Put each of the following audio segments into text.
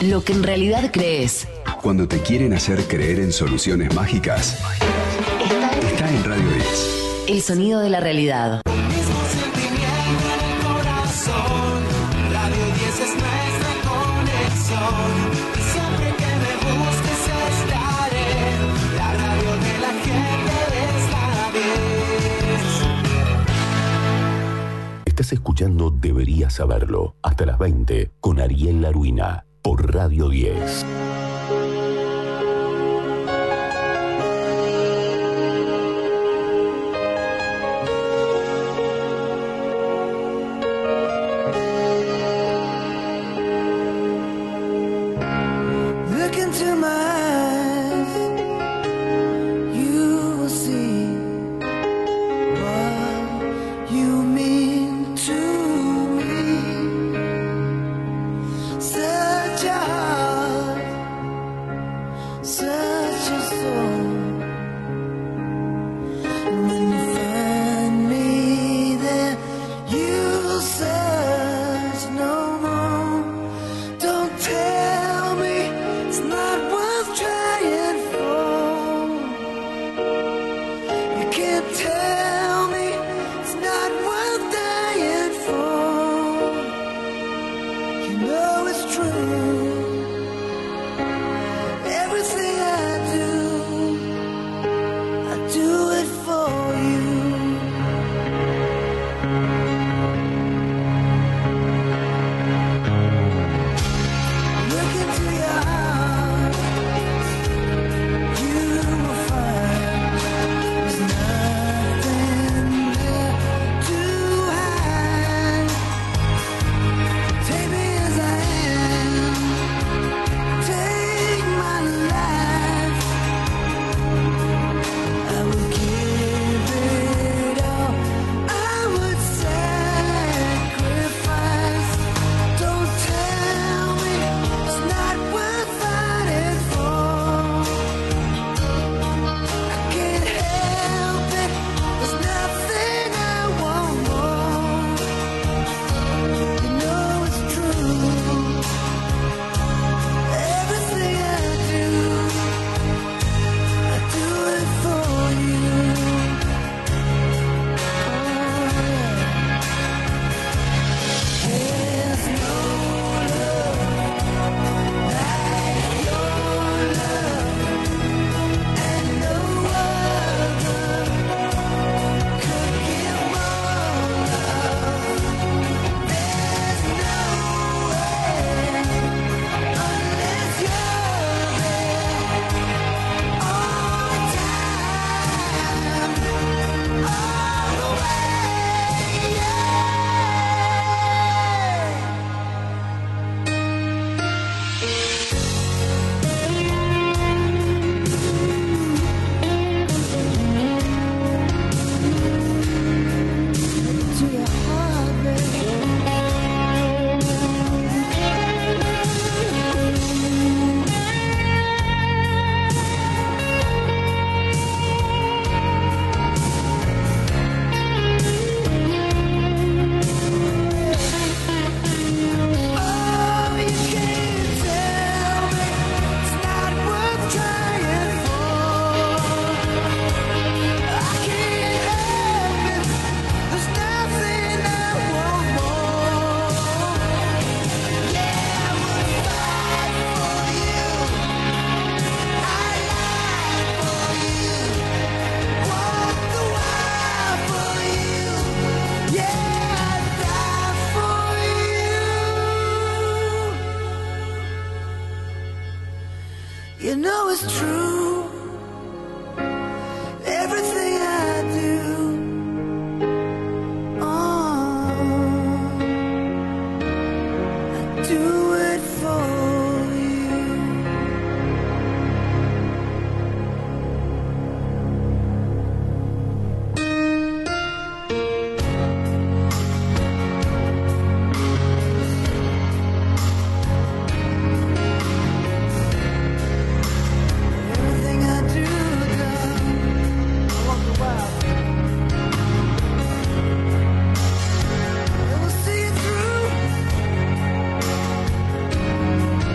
lo que en realidad crees. Cuando te quieren hacer creer en soluciones mágicas, está en Radio 10. El sonido de la realidad. Un mismo sentimiento en el corazón. Radio 10 es nuestra conexión. Y siempre que me busques estaré. La radio de la gente es la 10. Estás escuchando Deberías Saberlo, hasta las 20, con Ariel Laruina, por Radio 10. Look into my eyes, you will see what you mean to me. Such a heart, such a soul. And when you find me there, you'll search no more. Don't tell me it's not worth trying for. You can't tell me it's not worth dying for. You know it's true. Everything I do it for you. Look into your heart, you will find there's nothing there to hide. Take me as I am, take my life. I will give it all, I would sacrifice. Don't tell me it's not worth fighting for. I can't help it, there's nothing I want more. You know it's true. Everything I do it for you. There's no love like your love, and no other could give more love. There's no way unless you're there all the time, all the way. Yeah. To your heart, oh, you can't tell me it's not worth trying for. I can't help it, there's nothing I want more. Yeah, I would fight for you, I'd lie for you, walk the wire for you. Yeah, I'd die for you. You know it's true. Everything I do, I do it for you. Everything I do, we'll see it through.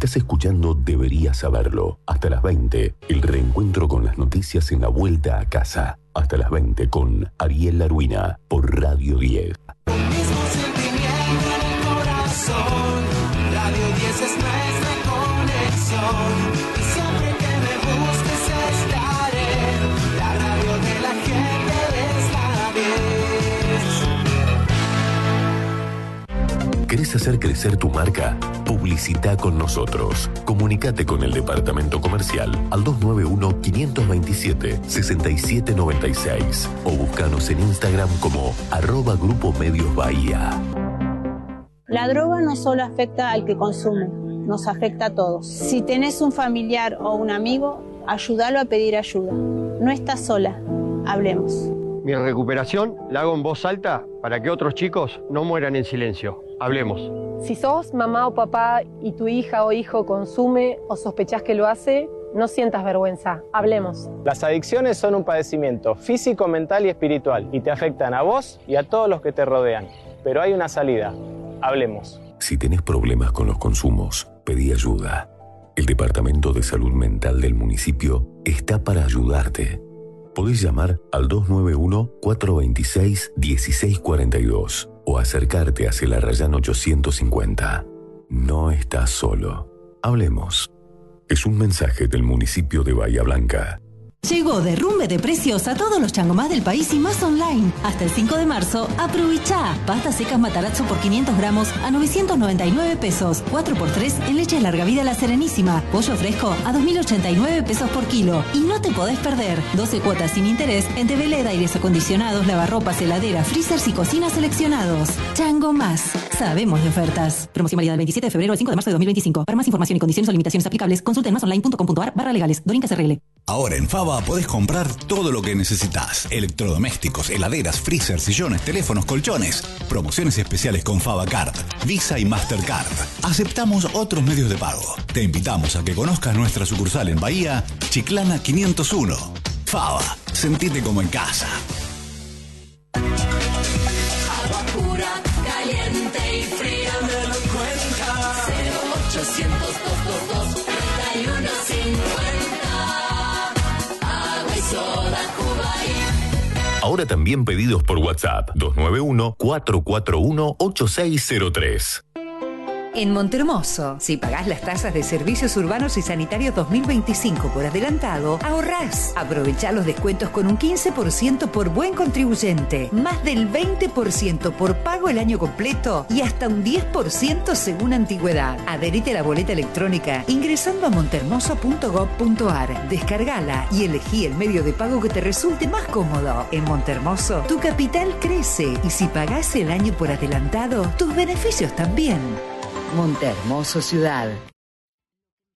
Estás escuchando Deberías Saberlo. Hasta las 20, el reencuentro con las noticias en la vuelta a casa. Hasta las 20 con Ariel Laruina por Radio 10. Un mismo sentimiento en el corazón. Radio 10 es nuestra conexión. Y siempre que me busques estaré. La radio de la gente es la 10. ¿Querés hacer crecer tu marca? Publicita con nosotros. Comunicate con el departamento comercial al 291-527-6796 o búscanos en Instagram como @Grupo Medios Bahía. La droga no solo afecta al que consume, nos afecta a todos. Si tenés un familiar o un amigo, ayúdalo a pedir ayuda. No estás sola, hablemos. Mi recuperación la hago en voz alta para que otros chicos no mueran en silencio. Hablemos. Si sos mamá o papá y tu hija o hijo consume o sospechás que lo hace, no sientas vergüenza. Hablemos. Las adicciones son un padecimiento físico, mental y espiritual y te afectan a vos y a todos los que te rodean. Pero hay una salida. Hablemos. Si tenés problemas con los consumos, pedí ayuda. El Departamento de Salud Mental del municipio está para ayudarte. Podés llamar al 291-426-1642 o acercarte hacia la Rayán 850. No estás solo. Hablemos. Es un mensaje del municipio de Bahía Blanca. Llegó derrumbe de precios a todos los changomás del país y más online. Hasta el 5 de marzo, aprovechá. Pastas secas Matarazzo por 500 gramos a 999 pesos. 4x3 en leche larga vida La Serenísima. Pollo fresco a 2.089 pesos por kilo. Y no te podés perder 12 cuotas sin interés en TV LED, aires acondicionados, lavarropas, heladera, freezers y cocinas seleccionados. Chango Más. Sabemos de ofertas. Promoción válida del 27 de febrero al 5 de marzo de 2025. Para más información y condiciones o limitaciones aplicables, consulta en masonline.com.ar/legales. Dorinca SRL. Ahora en Fava podés comprar todo lo que necesitas. Electrodomésticos, heladeras, freezers, sillones, teléfonos, colchones. Promociones especiales con Fava Card, Visa y Mastercard. Aceptamos otros medios de pago. Te invitamos a que conozcas nuestra sucursal en Bahía, Chiclana 501. Fava, sentite como en casa. Agua pura, caliente y fría, me lo cuenta. 0800 222 3150. Agua y soda Cubaí. Ahora también pedidos por WhatsApp 291-441-8603. En Montermoso, si pagás las tasas de servicios urbanos y sanitarios 2025 por adelantado, ahorrás. Aprovechá los descuentos con un 15% por buen contribuyente, más del 20% por pago el año completo y hasta un 10% según antigüedad. Adherite a la boleta electrónica ingresando a montermoso.gov.ar. Descargala y elegí el medio de pago que te resulte más cómodo. En Montermoso, tu capital crece y si pagás el año por adelantado, tus beneficios también. Montermoso Ciudad.